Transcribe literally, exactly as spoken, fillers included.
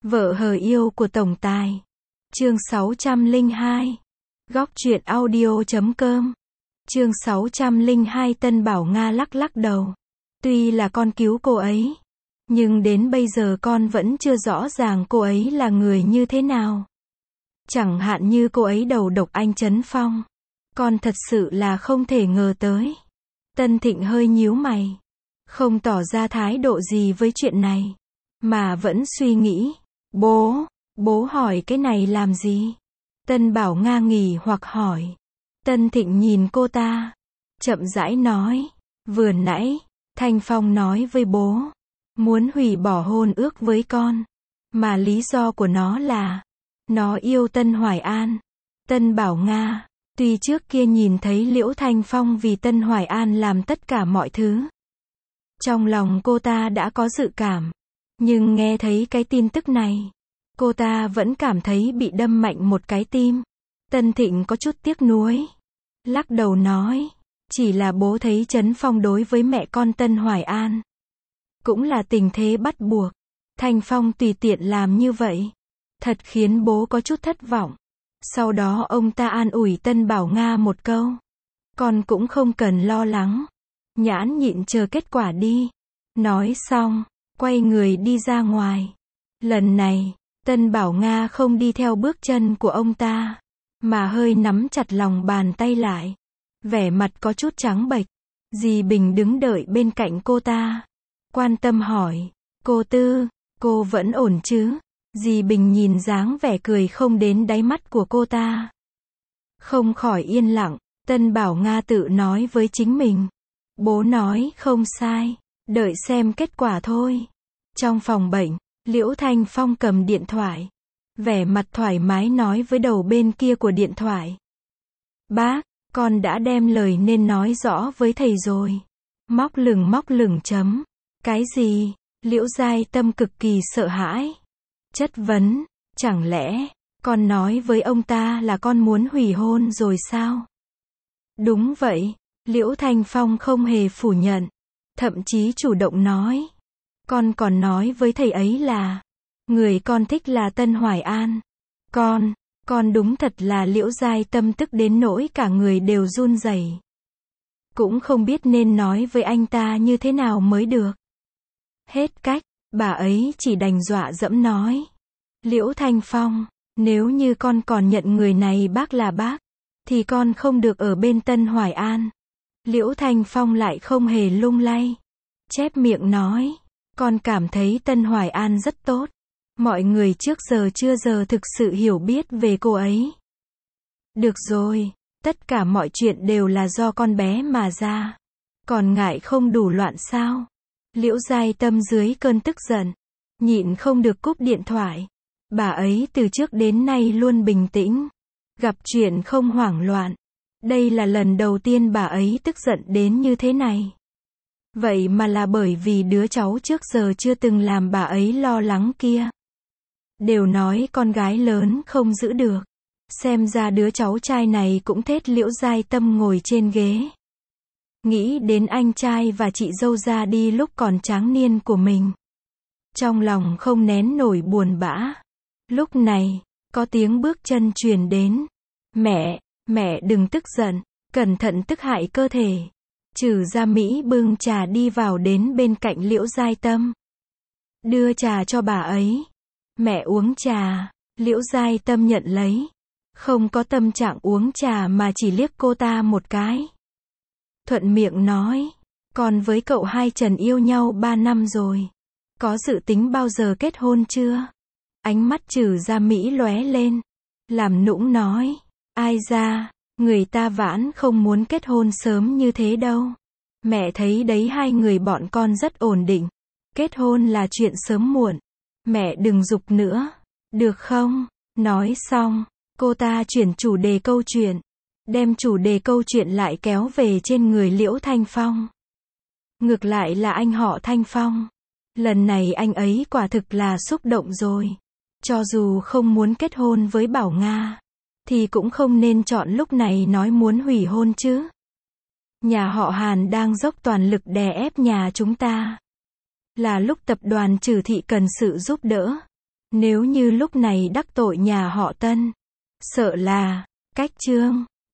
Vợ hờ yêu của tổng tài. Chương sáu trăm lẻ hai. Góc truyện audio chấm com. Chương sáu trăm lẻ hai. Tân Bảo Nga lắc lắc đầu. Tuy là con cứu cô ấy, nhưng đến bây giờ con vẫn chưa rõ ràng cô ấy là người như thế nào. Chẳng hạn như cô ấy đầu độc anh Trấn Phong. Con thật sự là không thể ngờ tới. Tân Thịnh hơi nhíu mày, không tỏ ra thái độ gì với chuyện này, mà vẫn suy nghĩ. Bố, bố hỏi cái này làm gì? Tân Bảo Nga nghỉ hoặc hỏi. Tân Thịnh nhìn cô ta, chậm rãi nói. Vừa nãy, Thanh Phong nói với bố, muốn hủy bỏ hôn ước với con. Mà lý do của nó là, nó yêu Tân Hoài An. Tân Bảo Nga, tuy trước kia nhìn thấy Liễu Thanh Phong vì Tân Hoài An làm tất cả mọi thứ, trong lòng cô ta đã có dự cảm. Nhưng nghe thấy cái tin tức này, cô ta vẫn cảm thấy bị đâm mạnh một cái tim. Tân Thịnh có chút tiếc nuối, lắc đầu nói, chỉ là bố thấy Trấn Phong đối với mẹ con Tân Hoài An cũng là tình thế bắt buộc. Thanh Phong tùy tiện làm như vậy, thật khiến bố có chút thất vọng. Sau đó ông ta an ủi Tân Bảo Nga một câu, con cũng không cần lo lắng, nhãn nhịn chờ kết quả đi. Nói xong, quay người đi ra ngoài. Lần này, Tân Bảo Nga không đi theo bước chân của ông ta, mà hơi nắm chặt lòng bàn tay lại, vẻ mặt có chút trắng bệch. Dì Bình đứng đợi bên cạnh cô ta, quan tâm hỏi, cô Tư, cô vẫn ổn chứ? Dì Bình nhìn dáng vẻ cười không đến đáy mắt của cô ta, không khỏi yên lặng. Tân Bảo Nga tự nói với chính mình, bố nói không sai, đợi xem kết quả thôi. Trong phòng bệnh, Liễu Thanh Phong cầm điện thoại, vẻ mặt thoải mái nói với đầu bên kia của điện thoại, bác, con đã đem lời nên nói rõ với thầy rồi. Móc lửng móc lửng chấm. Cái gì? Liễu Giai Tâm cực kỳ sợ hãi, chất vấn, chẳng lẽ con nói với ông ta là con muốn hủy hôn rồi sao? Đúng vậy, Liễu Thanh Phong không hề phủ nhận, thậm chí chủ động nói, con còn nói với thầy ấy là người con thích là Tân Hoài An. Con, con đúng thật là Liễu Giai Tâm tức đến nỗi cả người đều run rẩy, cũng không biết nên nói với anh ta như thế nào mới được. Hết cách, bà ấy chỉ đành dọa dẫm nói, Liễu Thanh Phong, nếu như con còn nhận người này bác là bác, thì con không được ở bên Tân Hoài An. Liễu Thanh Phong lại không hề lung lay, chép miệng nói, con cảm thấy Tân Hoài An rất tốt. Mọi người trước giờ chưa giờ thực sự hiểu biết về cô ấy. Được rồi, tất cả mọi chuyện đều là do con bé mà ra. Còn ngại không đủ loạn sao? Liễu Giai Tâm dưới cơn tức giận, nhịn không được cúp điện thoại. Bà ấy từ trước đến nay luôn bình tĩnh, gặp chuyện không hoảng loạn. Đây là lần đầu tiên bà ấy tức giận đến như thế này. Vậy mà là bởi vì đứa cháu trước giờ chưa từng làm bà ấy lo lắng kia. Đều nói con gái lớn không giữ được. Xem ra đứa cháu trai này cũng thết. Liễu Giai Tâm ngồi trên ghế, nghĩ đến anh trai và chị dâu ra đi lúc còn tráng niên của mình, trong lòng không nén nổi buồn bã. Lúc này, có tiếng bước chân truyền đến. Mẹ, mẹ đừng tức giận, cẩn thận tức hại cơ thể. Trừ Gia Mỹ bưng trà đi vào đến bên cạnh Liễu Giai Tâm, đưa trà cho bà ấy. Mẹ uống trà. Liễu Giai Tâm nhận lấy, không có tâm trạng uống trà mà chỉ liếc cô ta một cái. Thuận miệng nói, con với cậu hai Trần yêu nhau ba năm rồi, có dự tính bao giờ kết hôn chưa? Ánh mắt Trừ Gia Mỹ lóe lên, làm nũng nói, ai ra, người ta vãn không muốn kết hôn sớm như thế đâu. Mẹ thấy đấy, hai người bọn con rất ổn định, kết hôn là chuyện sớm muộn. Mẹ đừng giục nữa, được không? Nói xong, cô ta chuyển chủ đề câu chuyện, đem chủ đề câu chuyện lại kéo về trên người Liễu Thanh Phong. Ngược lại là anh họ Thanh Phong, lần này anh ấy quả thực là xúc động rồi. Cho dù không muốn kết hôn với Bảo Nga, thì cũng không nên chọn lúc này nói muốn hủy hôn chứ. Nhà họ Hàn đang dốc toàn lực đè ép nhà chúng ta, là lúc tập đoàn Trừ Thị cần sự giúp đỡ. Nếu như lúc này đắc tội nhà họ Tân, sợ là, cách Trương